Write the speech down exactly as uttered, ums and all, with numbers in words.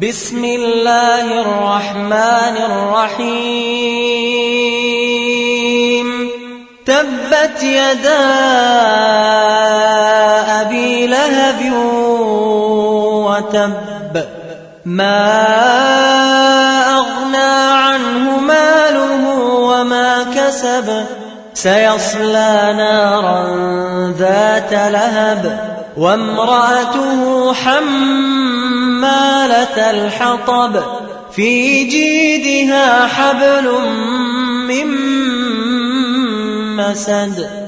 بسم الله الرحمن الرحيم تبت يدا أبي لهب وتب ما أغنى عنه ماله وما كسب سيصلى نارا ذات لهب وامرأته حمالة الحطب في جيدها حبل من مسد